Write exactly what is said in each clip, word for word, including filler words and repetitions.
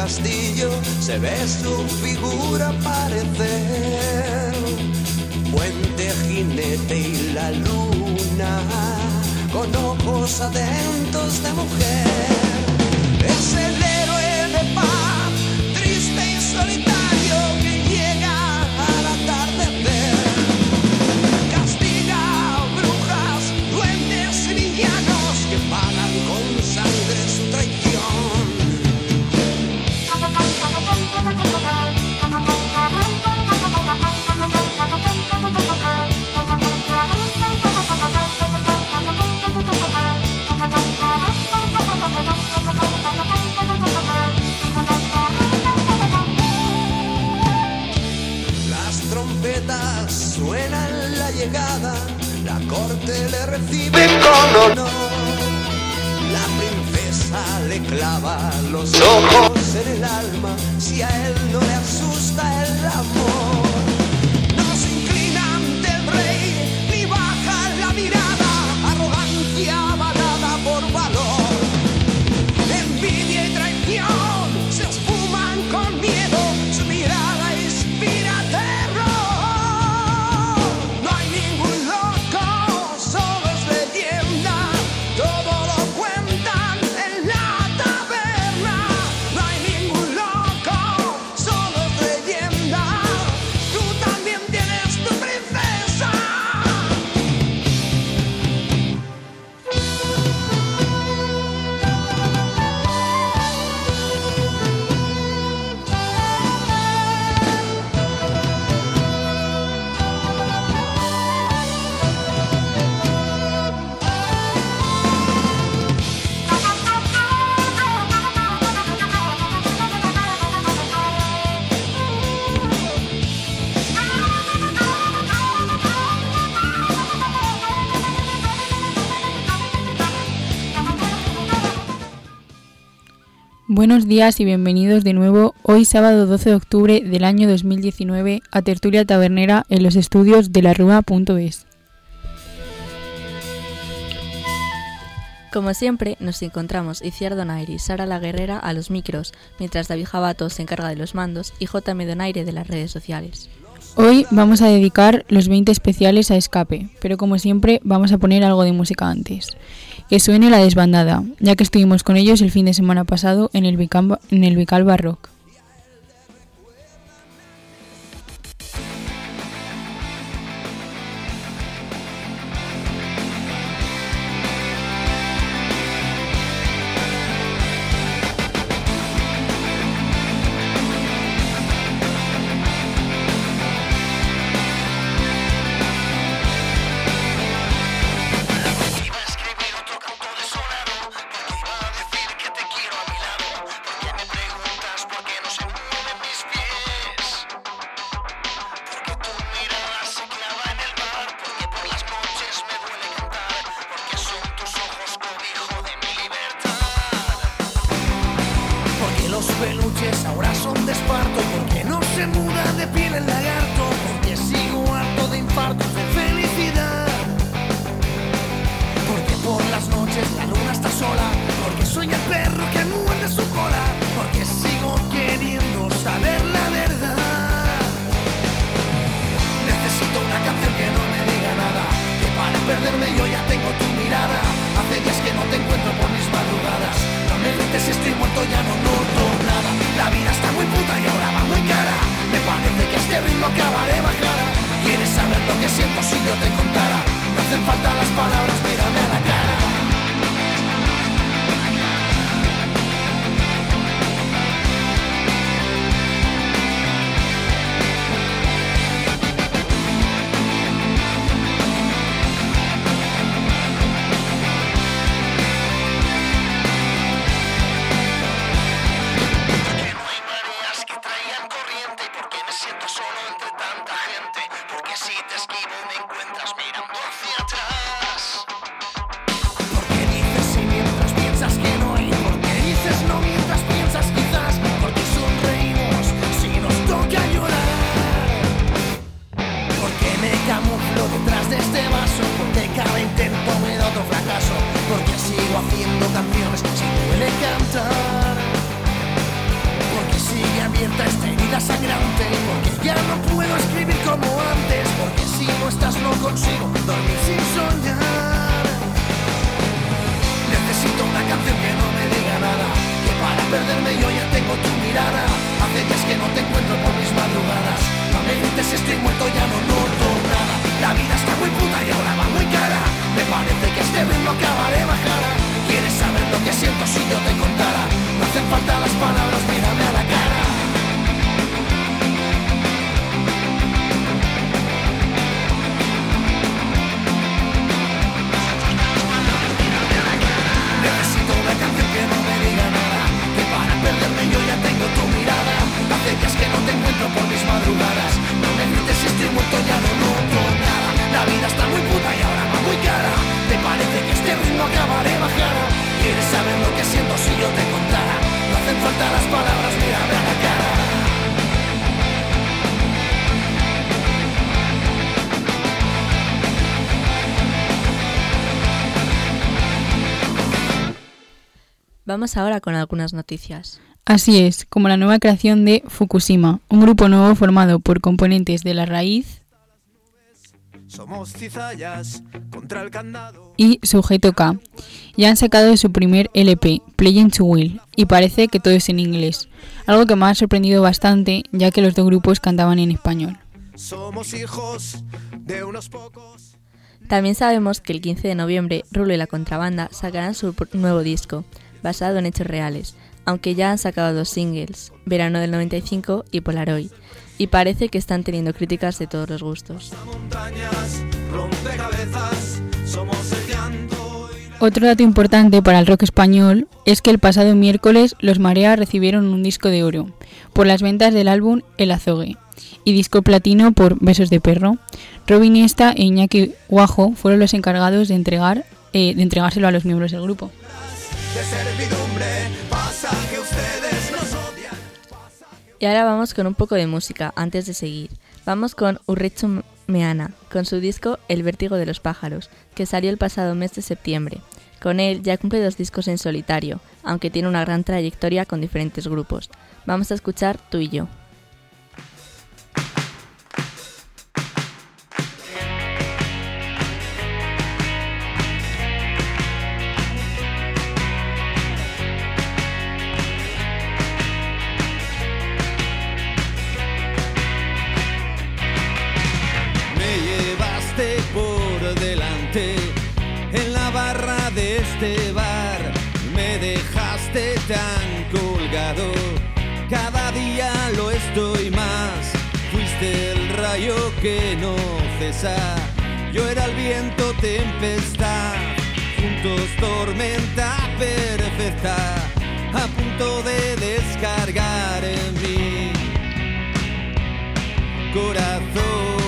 castillo se ve su figura aparecer. Puente, jinete y la luna, con ojos atentos de mujer. Es el héroe de paz, triste y solitario, que llega al atardecer. Castiga a brujas, duendes y villanos que pagan con sangre su traición. Las trompetas suenan la llegada, la corte le recibe con honor. La princesa le clava los ojos en el alma, si a él no le asusta el amor. No se inclina ante el rey, ni baja la mirada, arrogancia avalada por valor. Envidia y traición se esfuman con miedo, su mirada inspira terror. No hay ningún loco, solo es leyenda, todo lo cuentan en la taberna. No hay ningún loco, solo es leyenda, tú también tienes tu princesa. Buenos días y bienvenidos de nuevo hoy sábado doce de octubre del año dos mil diecinueve a Tertulia Tabernera en los estudios de la rúa punto es. Como siempre, nos encontramos Iciar Donaire y Sara la Guerrera a los micros, mientras David Jabato se encarga de los mandos y J M Donaire de las redes sociales. Hoy vamos a dedicar los veinte especiales a Escape, pero como siempre vamos a poner algo de música antes. Que suene La Desbandada, ya que estuvimos con ellos el fin de semana pasado en el Vicalba, en el Vicalba Rock. haciendo canciones si duele cantar. no consigo dormir sin soñar. Necesito una canción que no me diga nada, que para perderme yo ya tengo tu mirada. Hace días que no te encuentro por mis madrugadas. No me grites, estoy muerto, ya no noto nada. La vida está muy puta y ahora va muy cara. Me parece que este ritmo acabaré bajada. ¿Quieres saber lo que siento si yo te contara? No hacen falta las palabras, mírame a la cara. Necesito una canción que no me diga nada, que para perderme yo ya tengo tu mirada. Hace días que no te encuentro por mis madrugadas. No me grites si estoy muerto, ya no noto nada. La vida está muy puta y ahora va muy cara. ¿Te parece que este ritmo acabaré bajada? ¿Quieres saber lo que siento si yo te contara? No hacen falta las palabras, mírame a la cara. Vamos ahora con algunas noticias. Así es, como la nueva creación de Fukushima, un grupo nuevo formado por componentes de La Raíz Somos cizallas contra el candado y Sujeto K. Ya han sacado su primer L P, Playing to Will, y parece que todo es en inglés, algo que me ha sorprendido bastante, ya que los dos grupos cantaban en español. Somos hijos de unos pocos. También sabemos que el quince de noviembre Rulo y la Contrabanda sacarán su nuevo disco, basado en hechos reales, aunque ya han sacado dos singles, Verano del noventa y cinco y Polaroid, y parece que están teniendo críticas de todos los gustos. Otro dato importante para el rock español es que el pasado miércoles los Marea recibieron un disco de oro por las ventas del álbum El Azogue y disco platino por Besos de Perro. Robin Iniesta e Iñaki Guajo fueron los encargados de entregar eh, de entregárselo a los miembros del grupo. Y ahora vamos con un poco de música antes de seguir. Vamos con Urretxu Meana, con su disco El Vértigo de los Pájaros, que salió el pasado mes de septiembre. Con él ya cumple dos discos en solitario, aunque tiene una gran trayectoria con diferentes grupos. Vamos a escuchar Tú y yo. Por delante en la barra de este bar me dejaste tan colgado, cada día lo estoy más. Fuiste el rayo que no cesa, yo era el viento tempestad, juntos tormenta perfecta, a punto de descargar en mi corazón.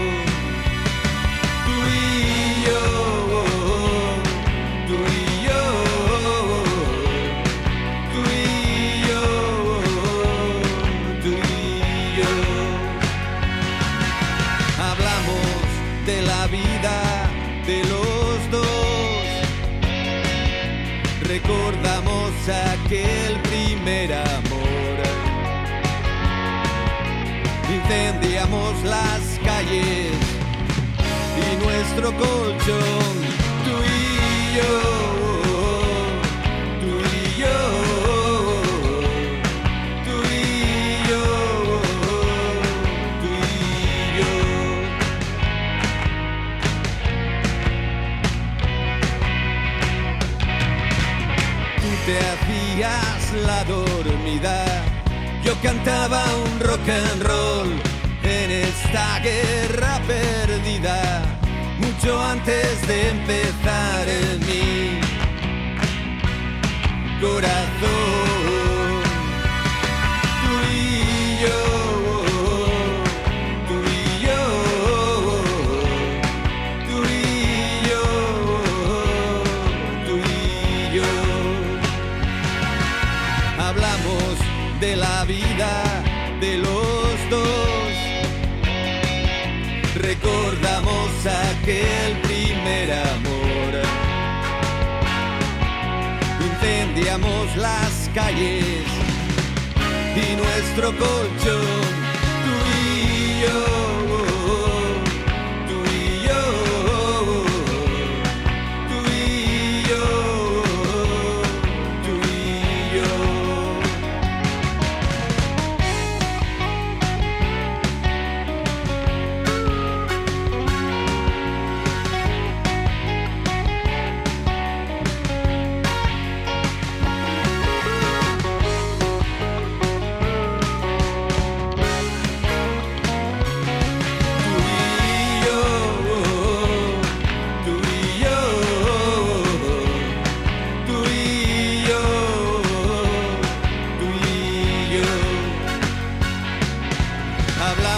Recordamos aquel primer amor, incendiamos las calles y nuestro colchón, tú y yo, tú y yo, tú y yo, tú y yo. Te hacías la dormida, yo cantaba un rock and roll en esta guerra perdida, mucho antes de empezar en mi corazón. Tú y yo, tú y yo, tú y yo, tú y yo. Hablamos de la vida de los dos, recordamos aquel primer amor, incendiamos las calles y nuestro colchón, tú y yo, tú y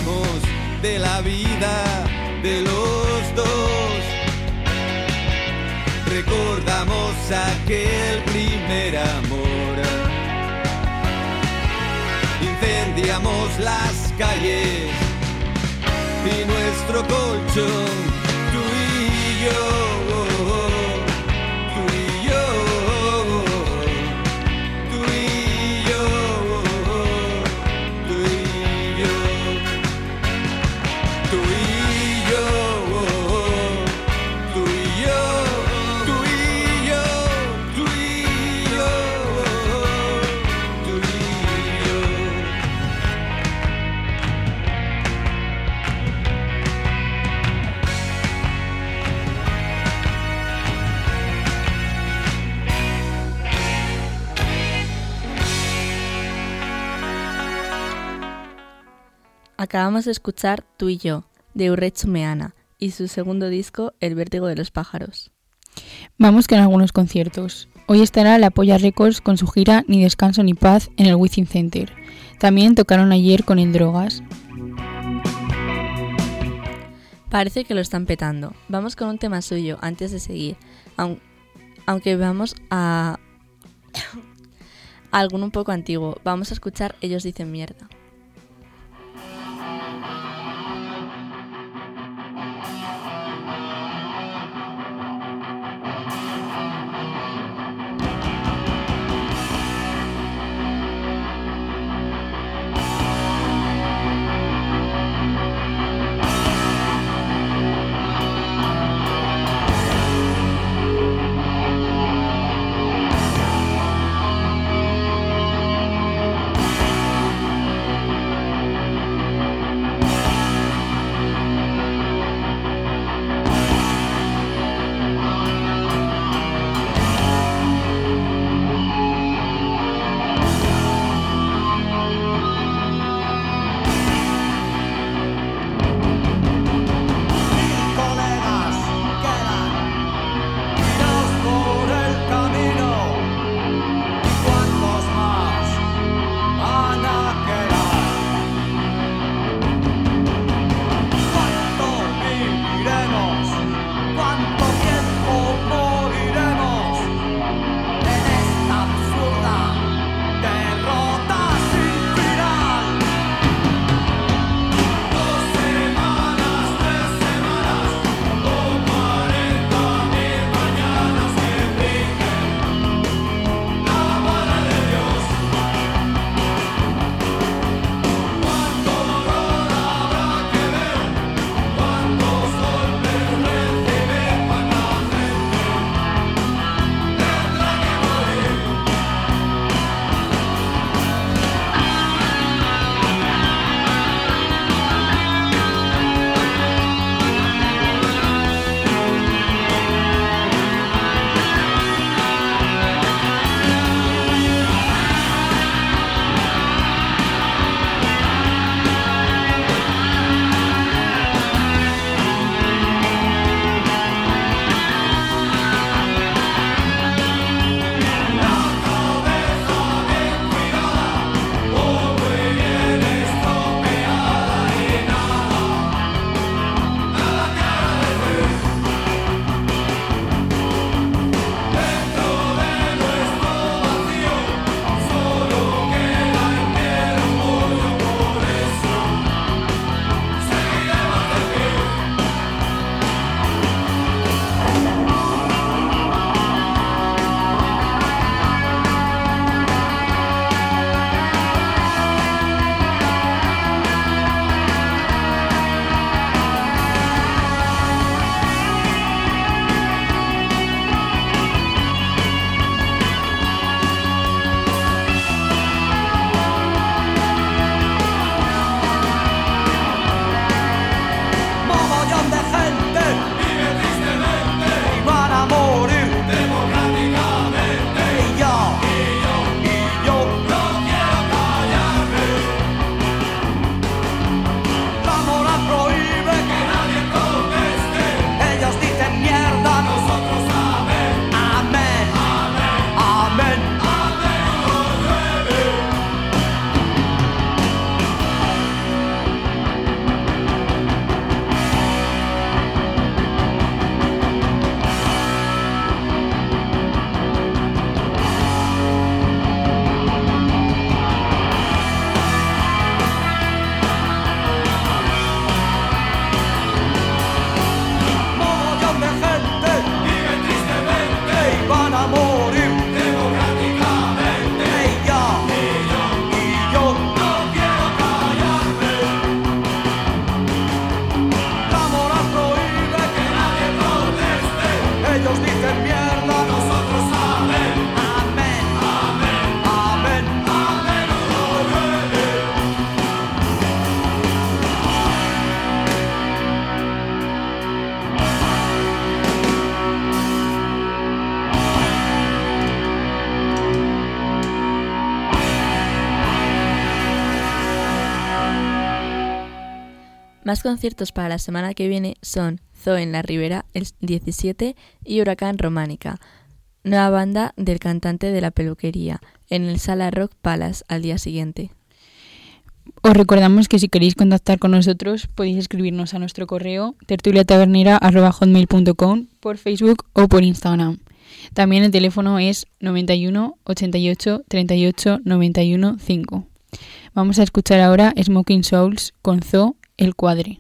hablamos de la vida de los dos. Recordamos aquel primer amor. Incendiamos las calles y nuestro colchón, tú y yo. Acabamos de escuchar Tú y yo, de Urretxu Meana, y su segundo disco, El vértigo de los pájaros. Vamos con algunos conciertos. Hoy estará la Polla Records con su gira Ni Descanso ni Paz en el Wizzing Center. También tocaron ayer con el Drogas. Parece que lo están petando. Vamos con un tema suyo antes de seguir, aun- aunque vamos a... a alguno un poco antiguo. Vamos a escuchar Ellos dicen mierda. Más conciertos para la semana que viene son Zoo en la Ribera el diecisiete y Huracán Románica, nueva banda del cantante de la peluquería, en el Sala Rock Palace al día siguiente. Os recordamos que si queréis contactar con nosotros podéis escribirnos a nuestro correo tertuliatavernera arroba hotmail punto com, por Facebook o por Instagram. También el teléfono es noventa y uno, ochenta y ocho, treinta y ocho, noventa y uno, cinco. Vamos a escuchar ahora Smoking Souls con Zoo, El Cuadre.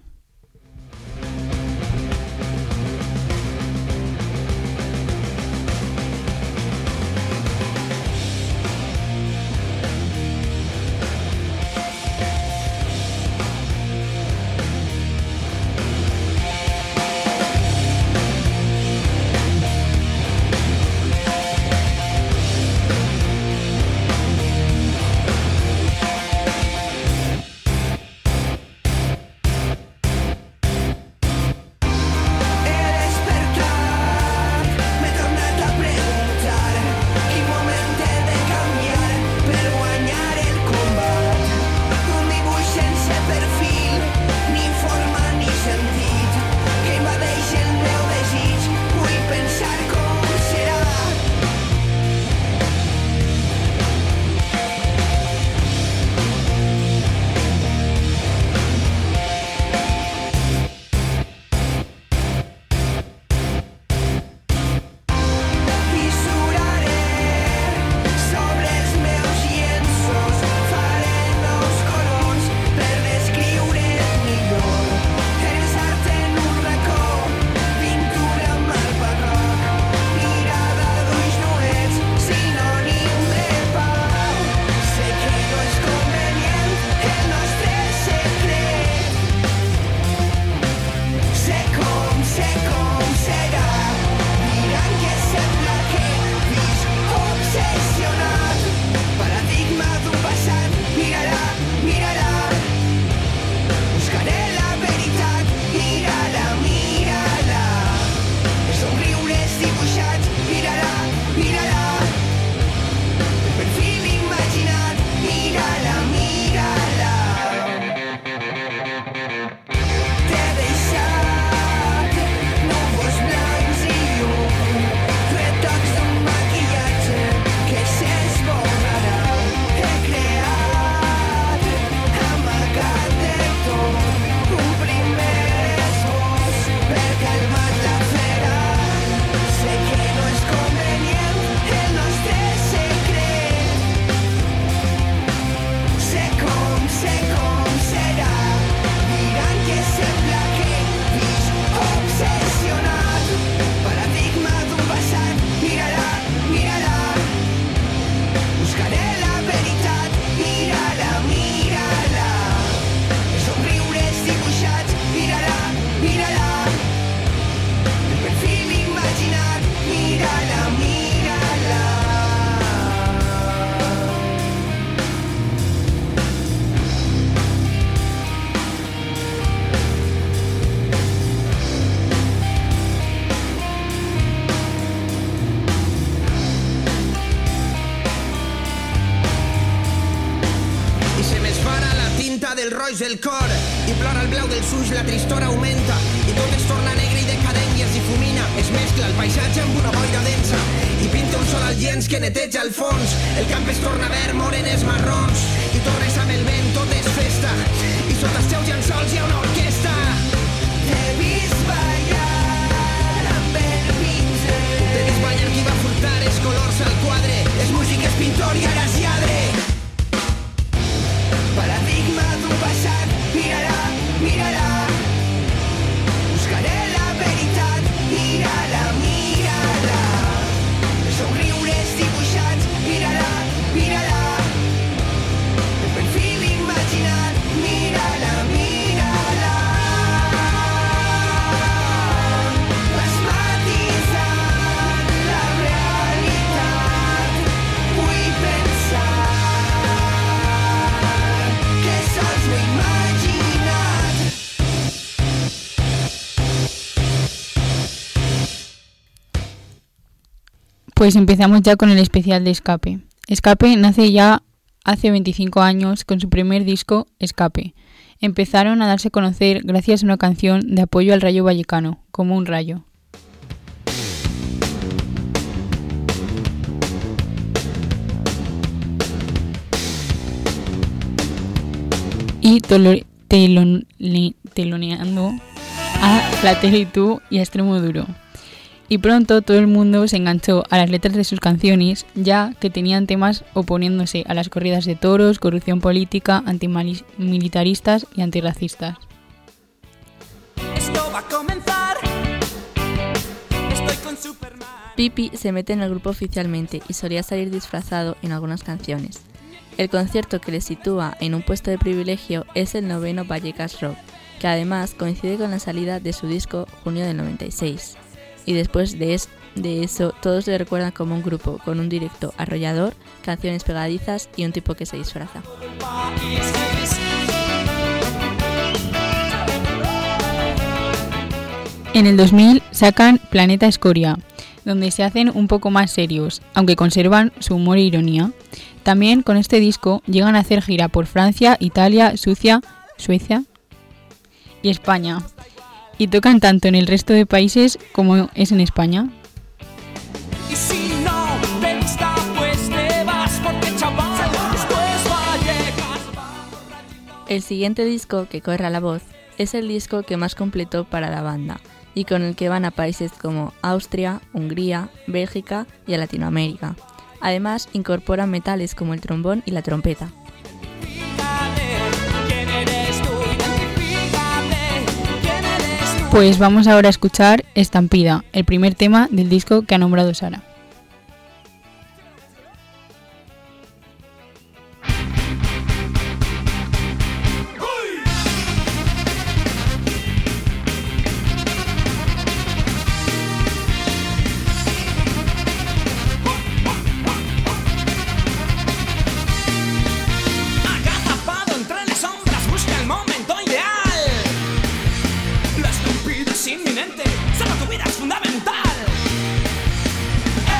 del roig del cor i plora el blau dels ulls, la tristora augmenta i tot es torna negre i decadent i es difumina. Es mescla el paisatge amb una boira densa i pinta un sol al llenç que neteja el fons. El camp es torna verd, morenes marrons i torres amb el vent, tot és festa i sota els teus llençols hi ha una orquestra. T'he vist ballar amb el pinze, t'he vist ballar qui va furtar els colors al quadre, és músic, és pintor i ara és lladre. Paradigma d'un passat, mira-la, mira-la. Buscaré la veritat, mira-la, mira-la. Els somriures dibuixats, mira-la, mira-la. El perfil imaginat, mira-la, mira-la. Vas matisant la realitat, vull pensar que sols m'ho he imaginat. Pues empezamos ya con el especial de Escape. Escape nace ya hace veinticinco años con su primer disco, Escape. empezaron a darse a conocer gracias a una canción de apoyo al Rayo Vallecano, Como un rayo. Y tolo- telon- le- teloneando a La Tele y Tú y a Extremo Duro. Y pronto todo el mundo se enganchó a las letras de sus canciones, ya que tenían temas oponiéndose a las corridas de toros, corrupción política, antimilitaristas y antirracistas. Esto va a comenzar. Estoy con Superman. Pipi se mete en el grupo oficialmente y solía salir disfrazado en algunas canciones. El concierto que le sitúa en un puesto de privilegio es el noveno Vallecas Rock, que además coincide con la salida de su disco junio del noventa y seis. Y después de, es, de eso, todos le recuerdan como un grupo con un directo arrollador, canciones pegadizas y un tipo que se disfraza. En el dos mil sacan Planeta Escoria, donde se hacen un poco más serios, aunque conservan su humor e ironía. También con este disco llegan a hacer gira por Francia, Italia, Suecia, Suecia y España. Y tocan tanto en el resto de países como es en España. Y si no te gusta, pues te vas, porque chaval, esto es Vallecas. El siguiente disco, Que corra la voz, es el disco que más completó para la banda y con el que van a países como Austria, Hungría, Bélgica y a Latinoamérica. Además, incorporan metales como el trombón y la trompeta. Pues vamos ahora a escuchar Estampida, el primer tema del disco que ha nombrado Sara. Agazapado entre las sombras, busca el momento ideal. La estampida es inminente, solo tu vida es fundamental.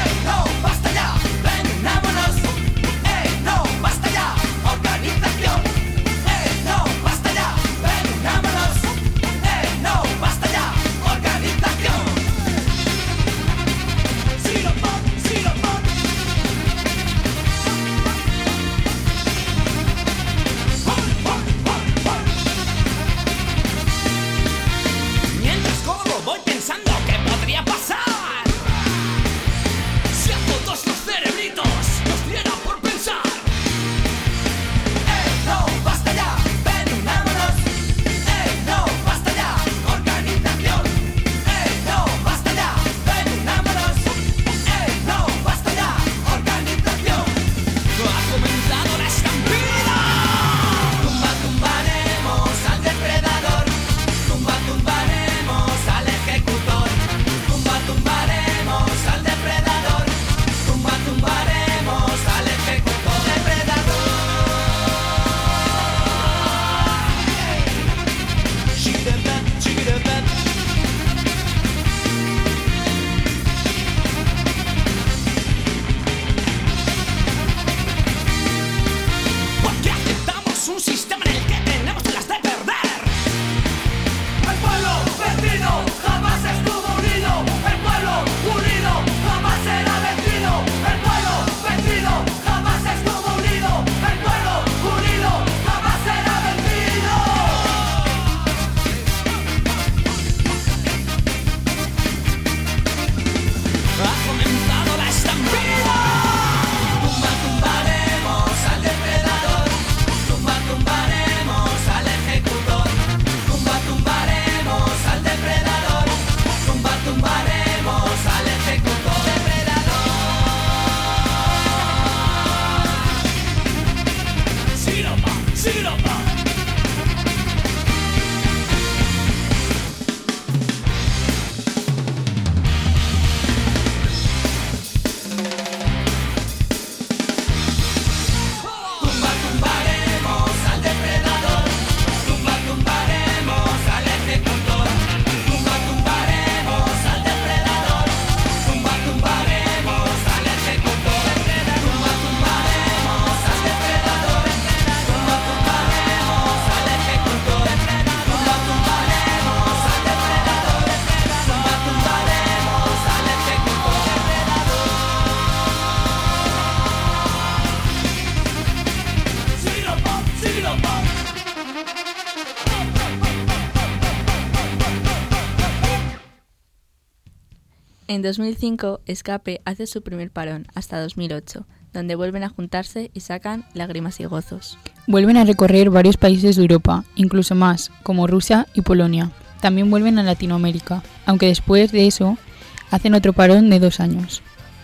En dos mil cinco, Escape hace su primer parón, hasta dos mil ocho, donde vuelven a juntarse y sacan Lágrimas y Gozos. Vuelven a recorrer varios países de Europa, incluso más, como Rusia y Polonia. También vuelven a Latinoamérica, aunque después de eso hacen otro parón de dos años.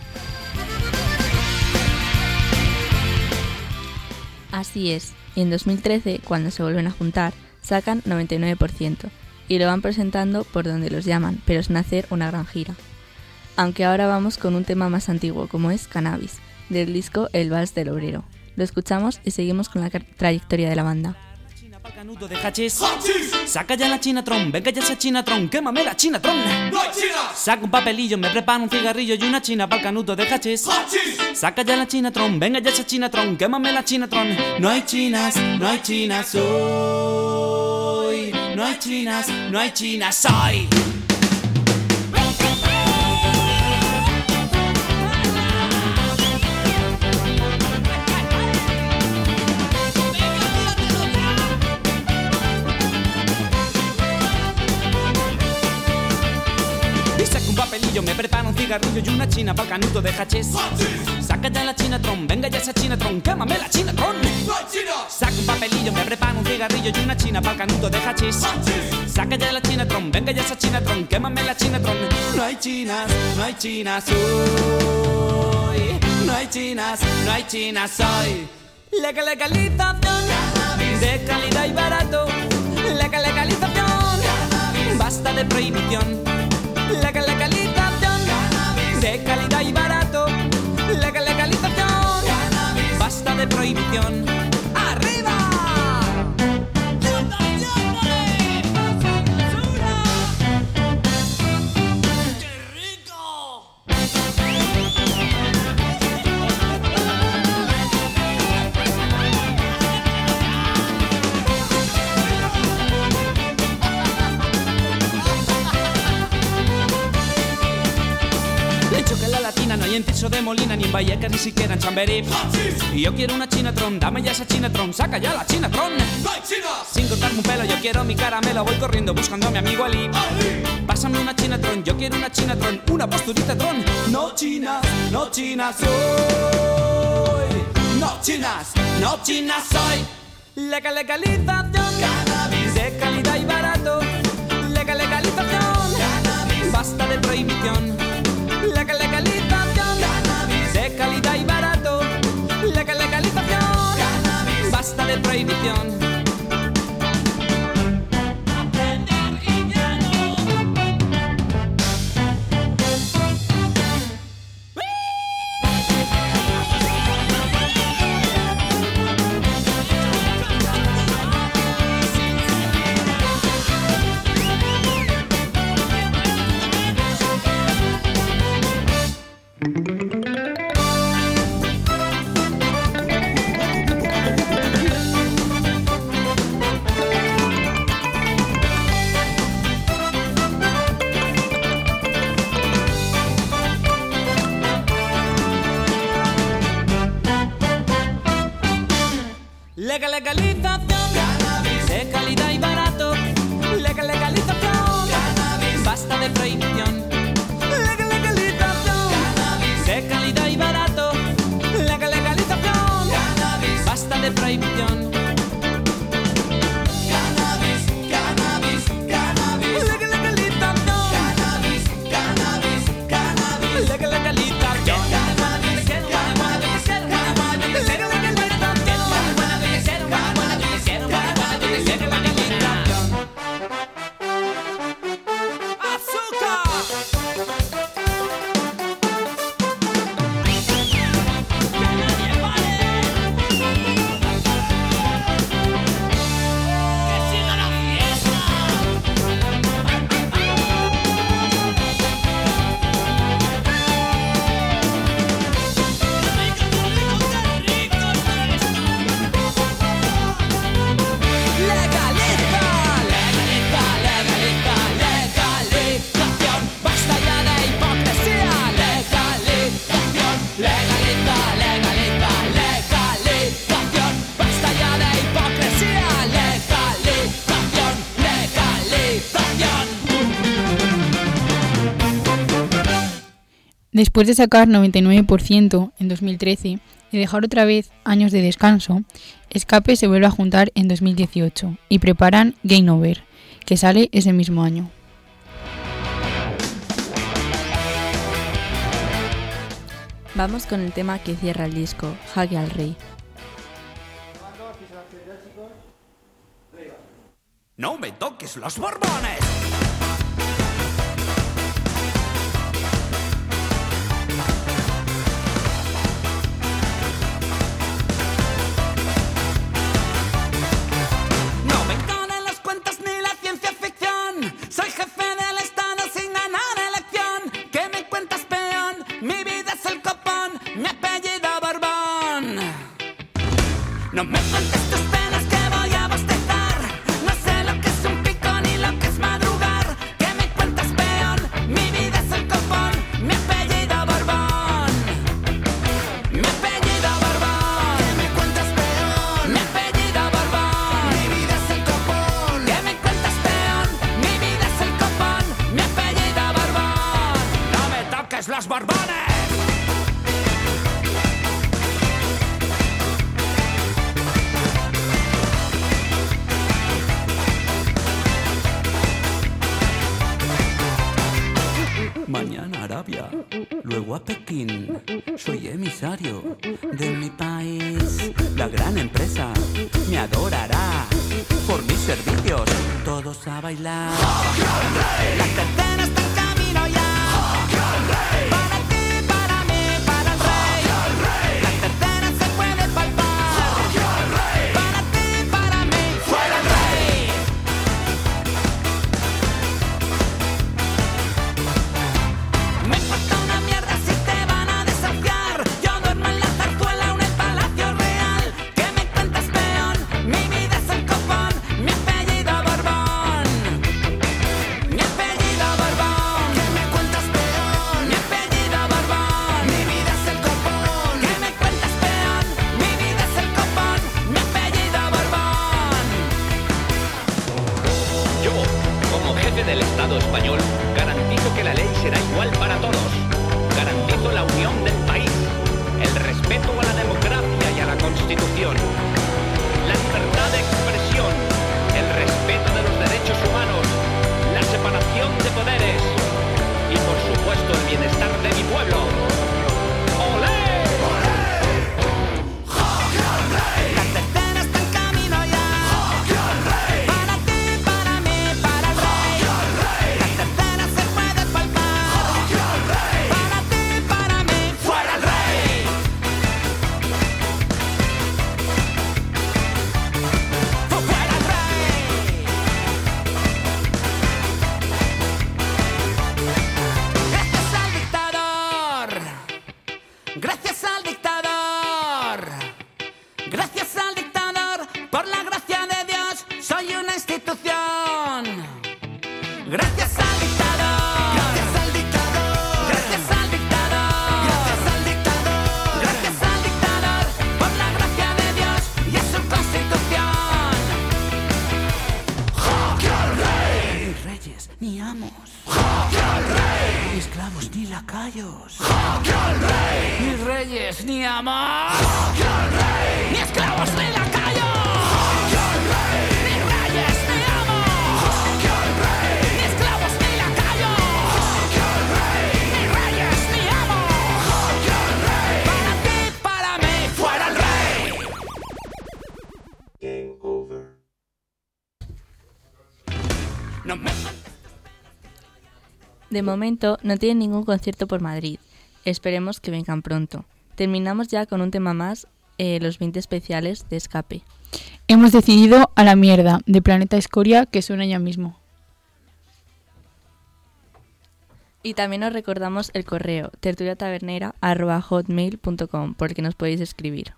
Así es, y en dos mil trece, cuando se vuelven a juntar, sacan noventa y nueve por ciento, y lo van presentando por donde los llaman, pero sin hacer una gran gira. Aunque ahora vamos con un tema más antiguo, como es Cannabis, del disco El Vals del Obrero. Lo escuchamos y seguimos con la trayectoria de la banda. Pa'l canuto de hachís. Saca ya la Chinatron, venga ya esa Chinatron, quémame la Chinatron. ¡No hay chinas! Saca un papelillo, me preparo un cigarrillo y una china pa'l canuto de hachís. Saca ya la Chinatron, venga ya esa Chinatron, quémame la Chinatron. No hay chinas, no hay chinas hoy. No hay chinas, no hay chinas hoy. Papelillo, me preparo un cigarrillo y una china pa'l canuto de hachís. Saca ya la Chinatron, venga ya esa Chinatron, quémame la Chinatron. Saca un papelillo, me preparo un cigarrillo y una china pa'l canuto de hachís. Saca ya la Chinatron, venga ya esa Chinatron, quémame la Chinatron. No hay chinas, no hay chinas hoy. No hay chinas, no hay chinas hoy. Legal legalización de calidad y barato. Legal legalización, basta de prohibición. La legalización de calidad y barato. La legalización, basta de prohibición. ¡Arriba! ¡Qué rico! Que la latina no hay en Tirso de Molina ni en Vallecas ni siquiera en Chamberí. Y yo quiero una Chinatron, dame ya esa Chinatron, saca ya la Chinatron. Sin cortarme un pelo, yo quiero mi caramelo, voy corriendo buscando a mi amigo Ali. Pásame una Chinatron, yo quiero una Chinatron, una posturita tron. No chinas, no chinas hoy. No chinas, no chinas hoy. Legal legalización, cannabis de calidad y barato. Legal legalización, cannabis, basta de prohibición. La legalización, cannabis de calidad y barato. La legalización, cannabis, basta de prohibición. Después de sacar noventa y nueve por ciento en dos mil trece y dejar otra vez años de descanso, Escape se vuelve a juntar en dos mil dieciocho y preparan Game Over, que sale ese mismo año. Vamos con el tema que cierra el disco, Jaque al Rey. ¡No me toques los borbones! No me engañan los cuentos ni la ciencia ficción. Soy jefe del estado sin ganar elección. ¿Qué me cuentas, peón? Mi vida es el copón, mi apellido Borbón. No me cuentes tus penas que voy a bostezar. No sé lo que es un pico ni lo que es madrugar. ¿Qué me cuentas, peón? Mi vida es el copón, mi apellido Borbón. Mi apellido Borbón. ¿Qué me cuentas, peón? Mi apellido Borbón. Mi vida es el copón. ¿Qué me cuentas, peón? Mi vida es el copón, mi apellido Borbón. No me toques los borbones. Mañana Arabia, luego a Pekín. Soy emisario de mi país. La gran empresa me adorará por mis servicios. Todos a bailar. La tercera está en camino ya. Para ti, para mí, para el rey. La tercera se puede palpar. Para ti, para mí, fuera el rey. Me importa una mierda si te van a desafiar. Yo duermo en la zarzuela o en el Palacio Real. ¿Qué me cuentas, peón? Mi vida es el copón, mi apellido Borbón. Mi apellido Borbón. ¿Qué me cuentas, peón? Mi apellido Borbón. Mi vida es el copón. ¿Qué me cuentas, peón? Mi vida es el copón, mi apellido Borbón. Yo, como jefe del Estado español, garantizo que la ley será igual para todos. Garantizo la unión del país, el respeto a la democracia y a la Constitución, la libertad de expresión, el respeto de los derechos humanos, la separación de poderes y, por supuesto, el bienestar de mi pueblo. ¡Olé! La tercera está en camino ya. Para ti, para mí, para el rey. La tercera se puede palpar. Para ti, para mí, fuera el rey. Fuera el rey. Gracias al dictador. Gracias al dictador. Gracias al dictador, por la gracia de Dios, soy una institución. Gracias al dictador. Gracias al dictador. Gracias al dictador. Gracias al dictador. Gracias al dictador, por la gracia de Dios y a su constitución. ¡Jaque al rey! Ni reyes, ni amos. ¡Jaque al rey! Ni esclavos, ni lacayos. ¡Jaque al rey! Ni reyes, ni amos. ¡Jaque al rey! Ni esclavos, ni lacayos. ¡Jaque al rey! Ni reyes, ni amos. ¡Jaque al rey! Ni esclavos, ni lacayos. ¡Jaque al rey! Ni reyes, ni amos. ¡Jaque al rey! Para ti, para mí, fuera el rey. Game over. No me... De momento no tienen ningún concierto por Madrid. Esperemos que vengan pronto. Terminamos ya con un tema más, eh, los veinte especiales de Escape. Hemos decidido A la mierda, de Planeta Escoria, que suena ya mismo. Y también os recordamos el correo tertuliatavernera arroba hotmail punto com, por el que nos podéis escribir.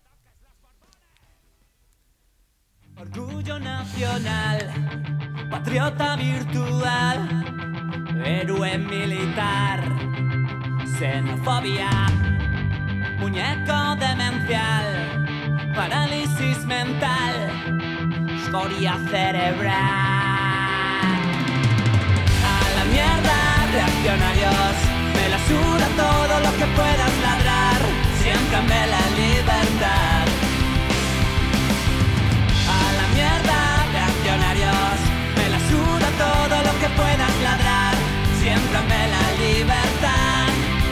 Orgullo nacional, patriota virtual, héroe militar, xenofobia, muñeco demencial, parálisis mental, escoria cerebral. A la mierda, reaccionarios, me los suda todo lo que puedas ladrar, siémbrame la libertad. A la mierda, reaccionarios, me la suda todo lo que puedas ladrar, siémbrame la libertad.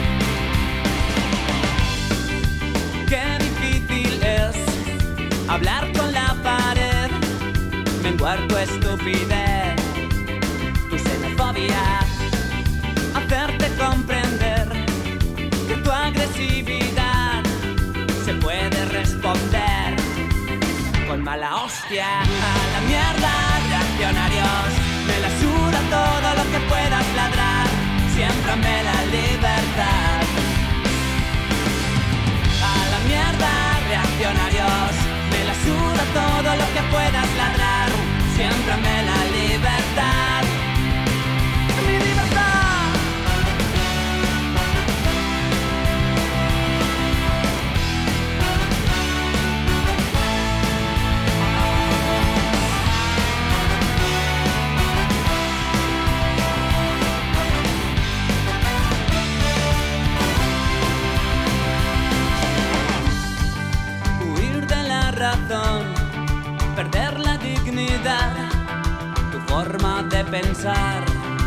Qué difícil es hablar con la pared, menguar tu estupidez, tu xenofobia, hacerte comprender que tu agresividad se puede responder con mala hostia. A la mierda, reaccionarios, me la suda todo lo que puedas ladrar, siémbrame la libertad. A la mierda, reaccionarios, me la suda todo lo que puedas ladrar, siémbrame la libertad. ¡Mi libertad! Razón, perder la dignidad, tu forma de pensar.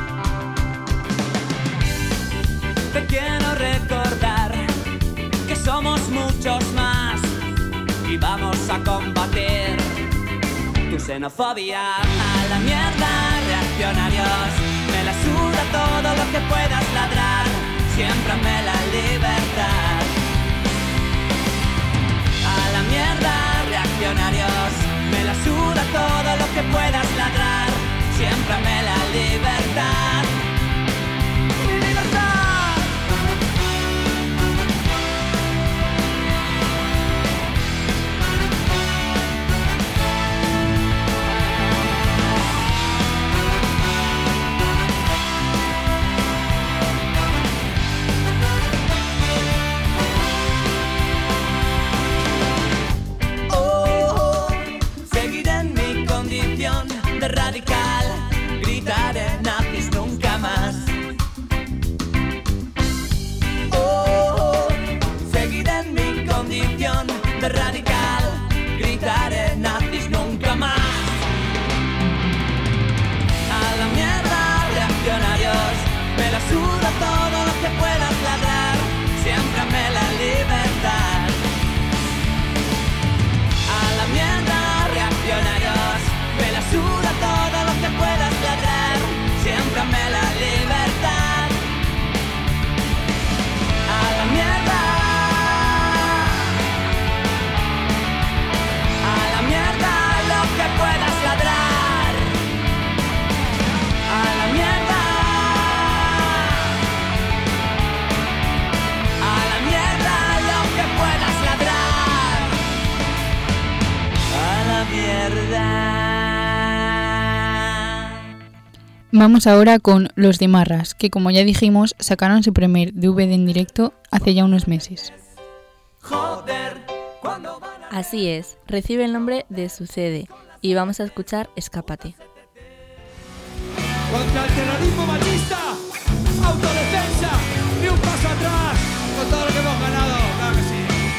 Te quiero recordar que somos muchos más y vamos a combatir tu xenofobia. A la mierda, reaccionarios, me la suda todo lo que puedas ladrar, siémbrame la libertad. A la mierda, reaccionarios, me la suda todo lo que puedas ladrar, siémbrame la libertad. ¡Mi libertad! De radical, gritaré nazis nunca más. Oh, seguiré en mi condición de radical, gritaré nazis nunca más. A la mierda, reaccionarios, me la suda todo lo que puedas ladrar, siémbrame la libertad. A la mierda, reaccionarios, me la suda todo lo que puedas ladrar, siémbrame la libertad. A la mierda, a la mierda lo que puedas ladrar. A la mierda, a la mierda lo que puedas ladrar. A la mierda. Vamos ahora con Los de Marras, que como ya dijimos, sacaron su primer D V D en directo hace ya unos meses. Así es, recibe el nombre de Sucede y vamos a escuchar Escápate. Contra el terrorismo machista, autodefensa, ni un paso atrás, con todo lo que hemos ganado, claro que sí.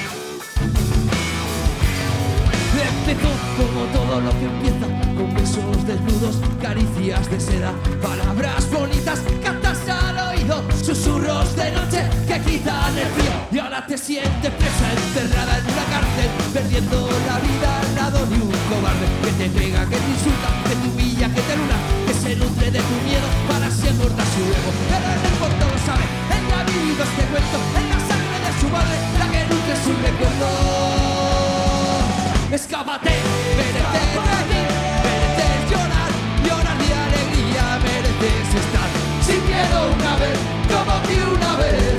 Empezó como todo lo que empieza, con besos desnudos, caricias de seda, palabras bonitas, cantas al oído, susurros de noche que quitan el frío. Y ahora te sientes presa, encerrada en una cárcel, perdiendo la vida al lado de un cobarde que te pega, que te insulta, que te humilla, que te luna, que se nutre de tu miedo para así engordar su ego. Pero en el fondo lo sabe, ella ha vivido este cuento, en la sangre de su madre, la que nutre su recuerdo. Escápate, mereces reír, mereces llorar, llorar de alegría, mereces estar sin miedo una vez, como que una vez.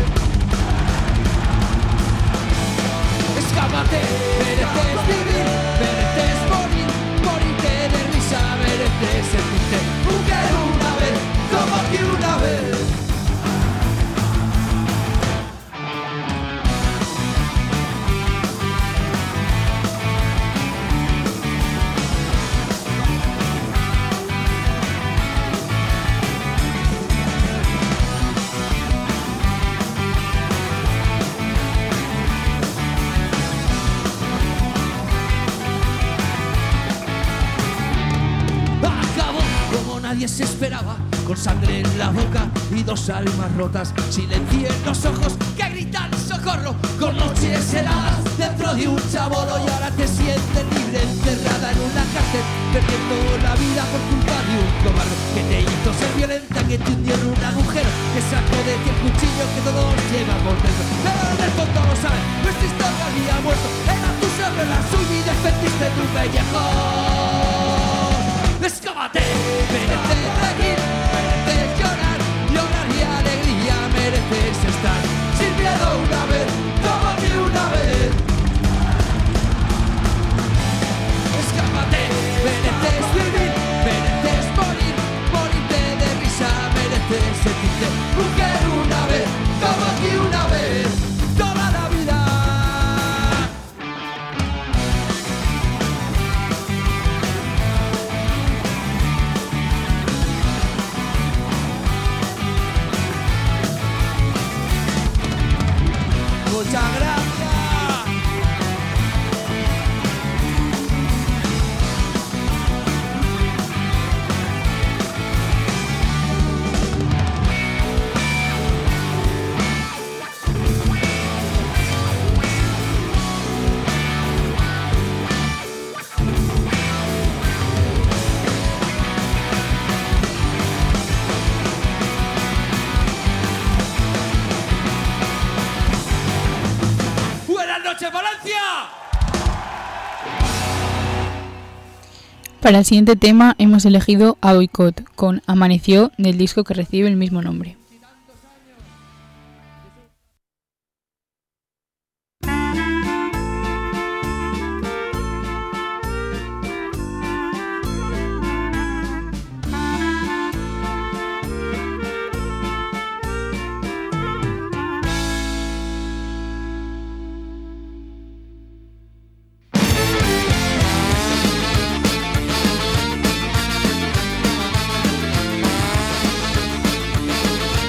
Escápate, mereces vivir, mereces morir, morirte de risa, mereces sentirte mujer una vez, como que una vez. con sangre en la boca y dos almas rotas. Silencien los ojos que gritan socorro, con noches heladas dentro de un chabolo. Y ahora te sientes libre, encerrada en una cárcel, perdiendo la vida por culpa de un cobarde que te hizo ser violenta, que te hundió en un agujero, que sacó de ti el cuchillo que todos llevan por dentro. Pero en el fondo lo sabes, nuestra historia había muerto, era tu sobre la suya y defendiste tu pellejo. Escápate, mereces reír, mereces llorar, llorar y alegría, mereces estar sin miedo una vez, como ni una vez. Escápate, mereces vivir, mereces morir, morirte de risa, mereces sentirte mujer una vez, como ni una vez, toda la vida. Muchas gracias. Buenas noches, Valencia. Para el siguiente tema hemos elegido a Boicot con Amaneció del disco que recibe el mismo nombre. Amaneció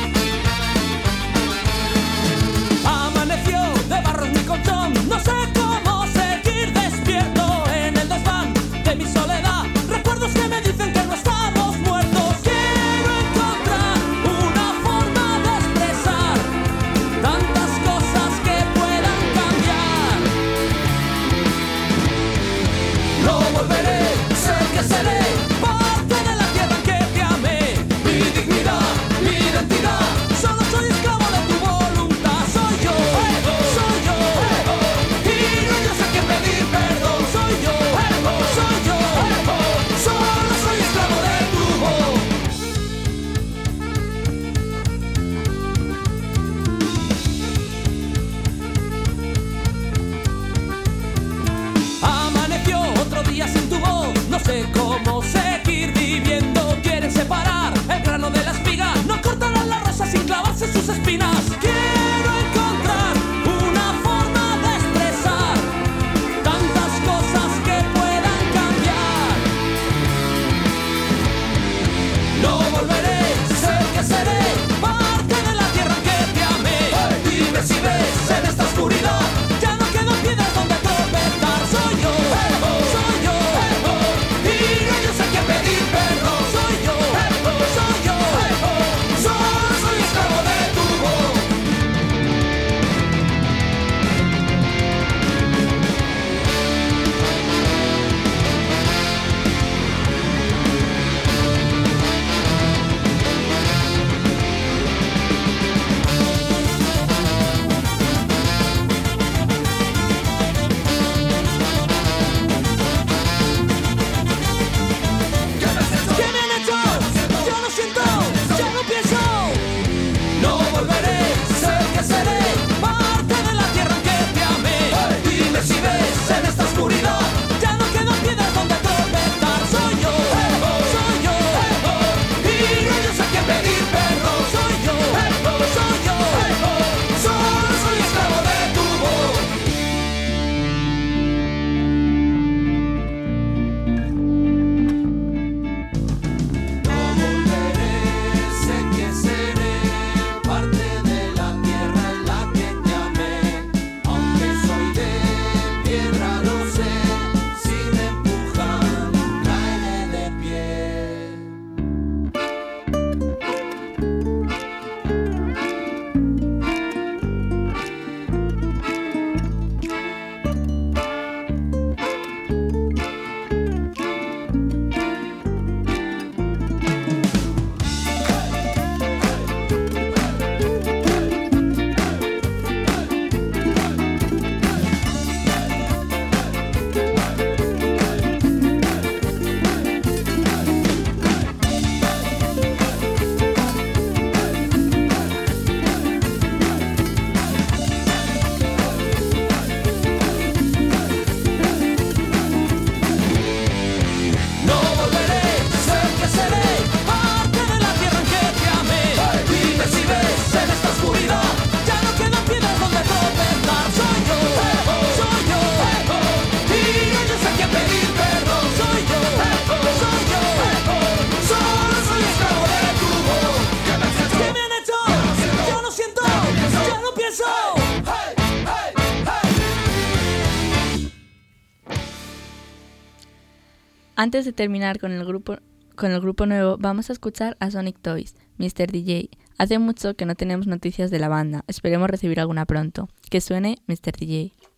Antes de terminar con el grupo con el grupo nuevo, vamos a escuchar a Sonic Toys, mister D J. Hace mucho que no tenemos noticias de la banda, esperemos recibir alguna pronto. Que suene mister D J.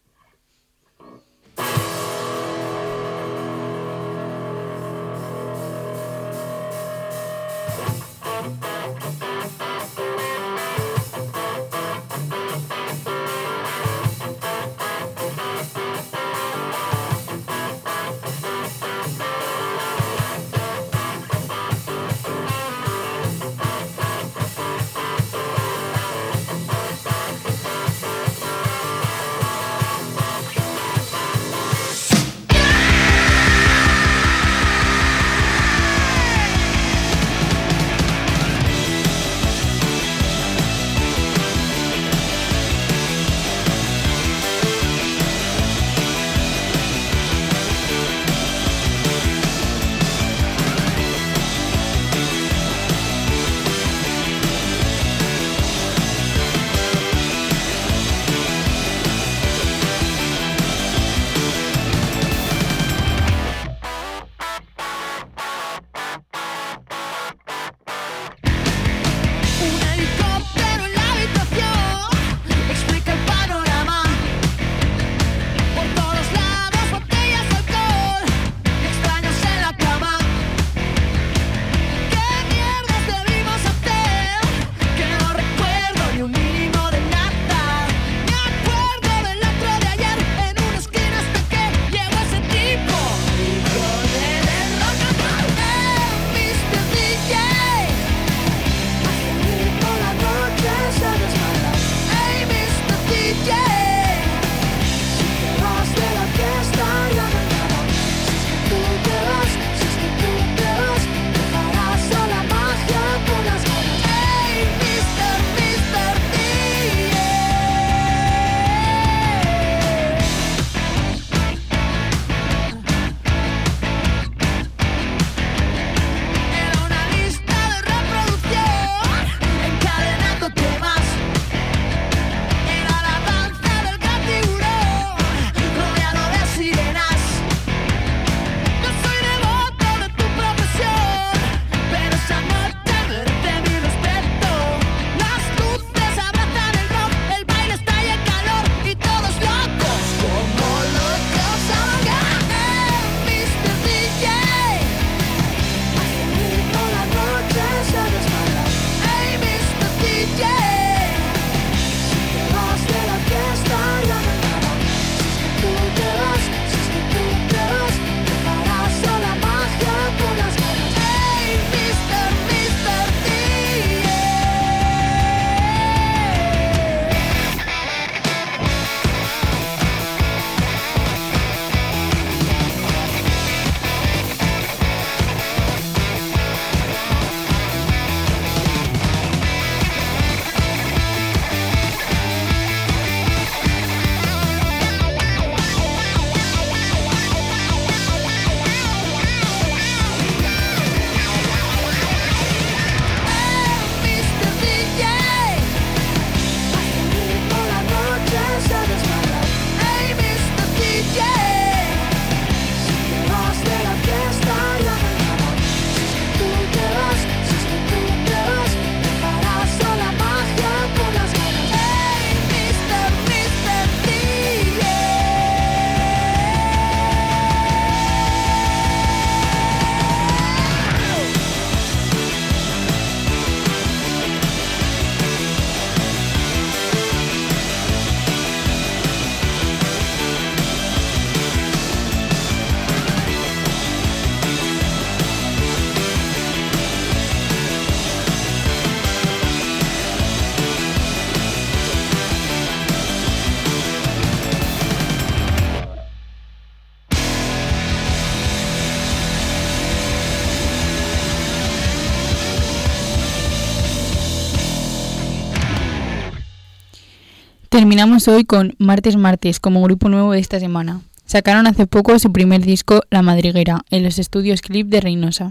Terminamos hoy con Martes Martes como grupo nuevo de esta semana. Sacaron hace poco su primer disco, La Madriguera, en los estudios Clip de Reynosa.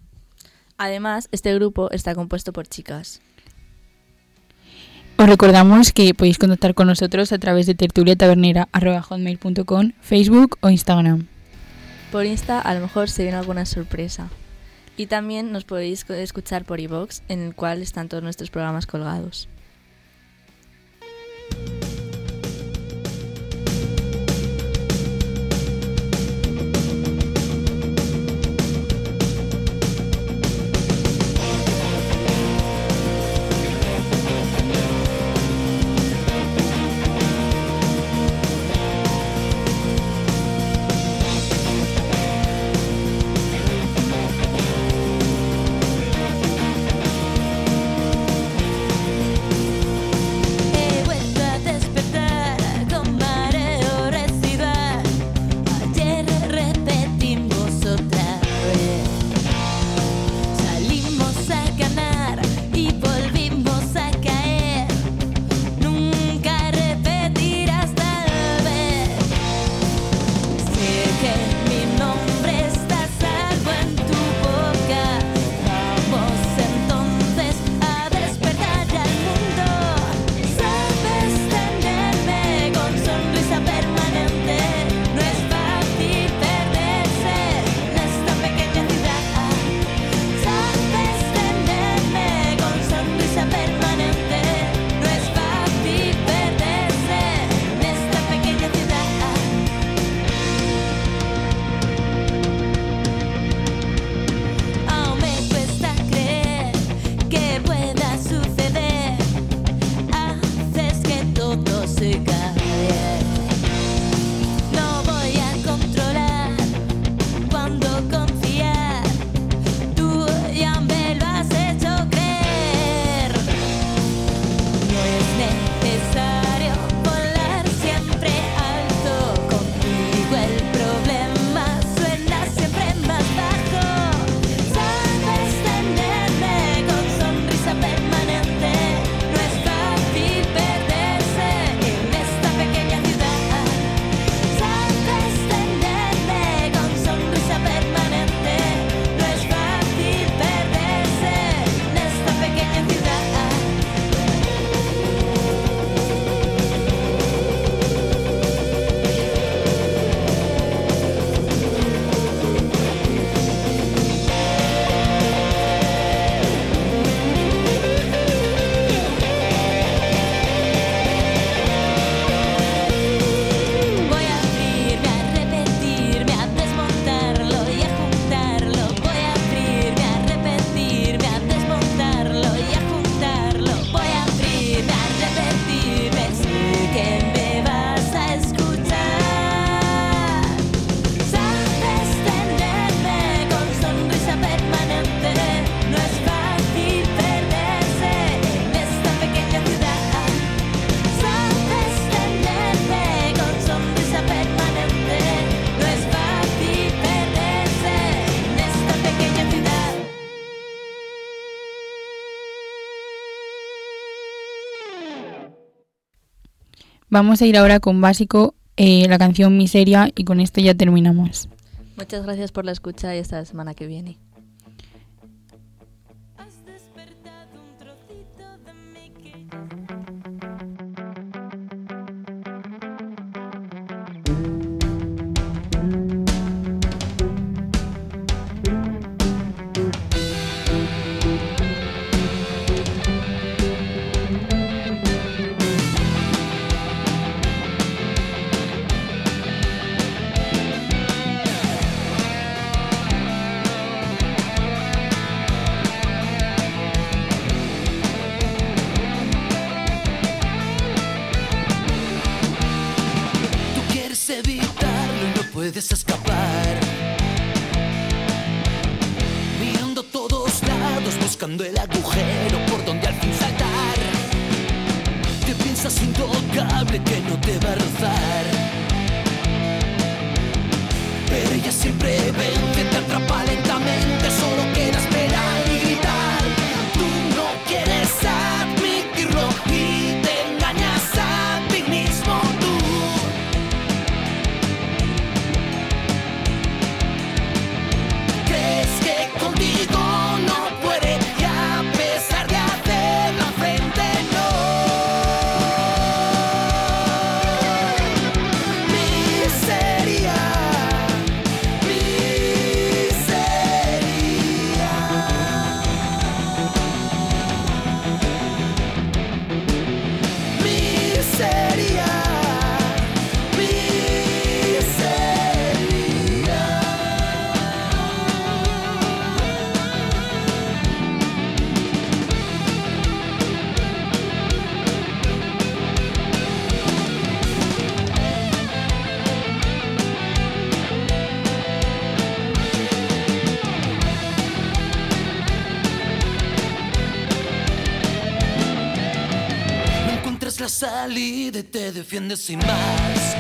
Además, este grupo está compuesto por chicas. Os recordamos que podéis contactar con nosotros a través de tertulia tabernera arroba hotmail punto com, Facebook o Instagram. Por Insta a lo mejor se viene alguna sorpresa. Y también nos podéis escuchar por iVoox, en el cual están todos nuestros programas colgados. Vamos a ir ahora con Básico, eh, la canción Miseria, y con esto ya terminamos. Muchas gracias por la escucha y hasta la semana que viene. Puedes escapar, mirando a todos lados, buscando el agujero por donde al fin saltar. Te piensas intocable, que no te va a rozar, pero ella siempre vence, te atrapa lentamente, solo queda esperar y gritar. Tú no quieres admitirlo y te engañas a ti mismo. Tú crees que contigo no puede, y a pesar de hacerlo frente, no. Miseria, miseria. la salida y te defiendes sin más,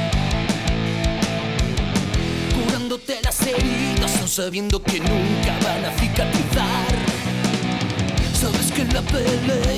curándote las heridas, no sabiendo que nunca van a cicatrizar. Sabes que en la pelea